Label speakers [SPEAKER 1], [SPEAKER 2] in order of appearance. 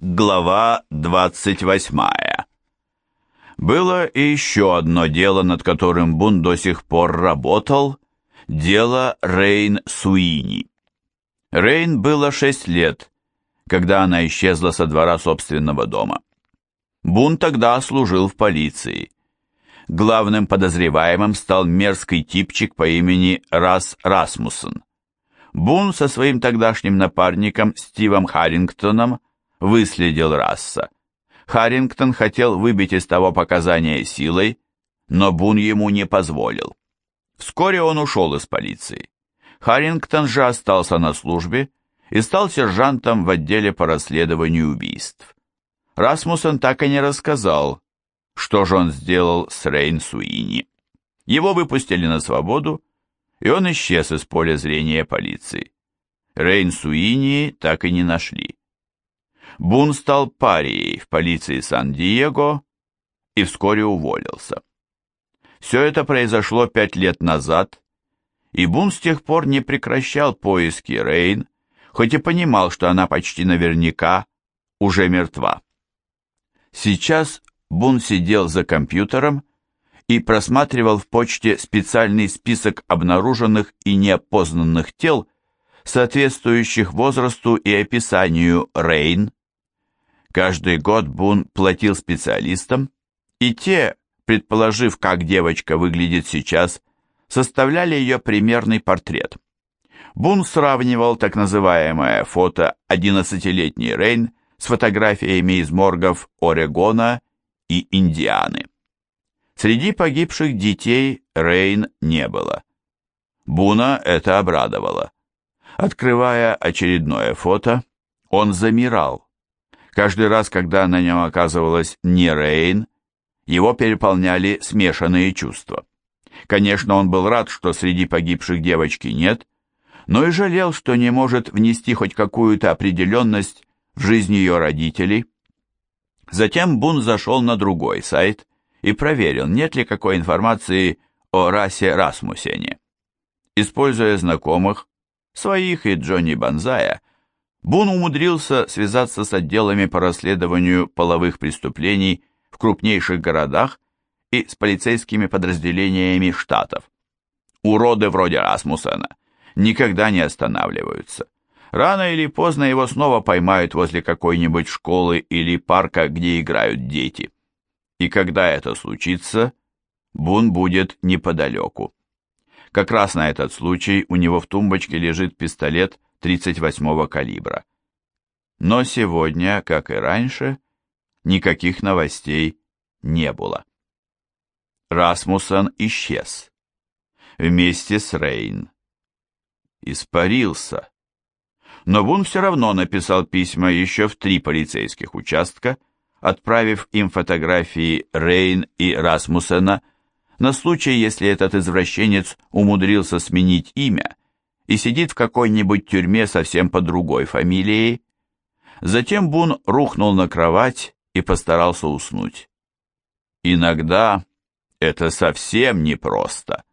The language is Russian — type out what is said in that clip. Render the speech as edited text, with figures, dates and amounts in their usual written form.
[SPEAKER 1] Глава 28. Было и еще одно дело, над которым Бун до сих пор работал, дело Рейн Суини. Рейн было 6 лет, когда она исчезла со двора собственного дома. Бун тогда служил в полиции. Главным подозреваемым стал мерзкий типчик по имени Расс Расмуссен. Бун со своим тогдашним напарником Стивом Харрингтоном выследил Расса. Харрингтон хотел выбить из того показания силой, но Бун ему не позволил. Вскоре он ушел из полиции. Харрингтон же остался на службе и стал сержантом в отделе по расследованию убийств. Расмуссен так и не рассказал, что же он сделал с Рейн Суини. Его выпустили на свободу, и он исчез из поля зрения полиции. Рейн Суини так и не нашли. Бун стал парией в полиции Сан-Диего и вскоре уволился. Все это произошло 5 лет назад, и Бун с тех пор не прекращал поиски Рейн, хоть и понимал, что она почти наверняка уже мертва. Сейчас Бун сидел за компьютером и просматривал в почте специальный список обнаруженных и неопознанных тел, соответствующих возрасту и описанию Рейн. Каждый год Бун платил специалистам, и те, предположив, как девочка выглядит сейчас, составляли ее примерный портрет. Бун сравнивал так называемое фото 11-летней Рейн с фотографиями из моргов Орегона и Индианы. Среди погибших детей Рейн не было. Буна это обрадовало. Открывая очередное фото, он замирал. Каждый раз, когда на нем оказывалась не Рейн, его переполняли смешанные чувства. Конечно, он был рад, что среди погибших девочки нет, но и жалел, что не может внести хоть какую-то определенность в жизнь ее родителей. Затем Бун зашел на другой сайт и проверил, нет ли какой информации о Рассе Расмуссене. Используя знакомых, своих и Джонни Банзая, Бун умудрился связаться с отделами по расследованию половых преступлений в крупнейших городах и с полицейскими подразделениями штатов. Уроды вроде Расмуссена никогда не останавливаются. Рано или поздно его снова поймают возле какой-нибудь школы или парка, где играют дети. И когда это случится, Бун будет неподалеку. Как раз на этот случай у него в тумбочке лежит пистолет 38-го калибра. Но сегодня, как и раньше, никаких новостей не было. Расмуссен исчез. Вместе с Рейн. Испарился. Но Бун все равно написал письма еще в 3 полицейских участка, отправив им фотографии Рейн и Расмуссена на случай, если этот извращенец умудрился сменить имя и сидит в какой-нибудь тюрьме совсем по другой фамилией. Затем Бун рухнул на кровать и постарался уснуть. Иногда это совсем непросто.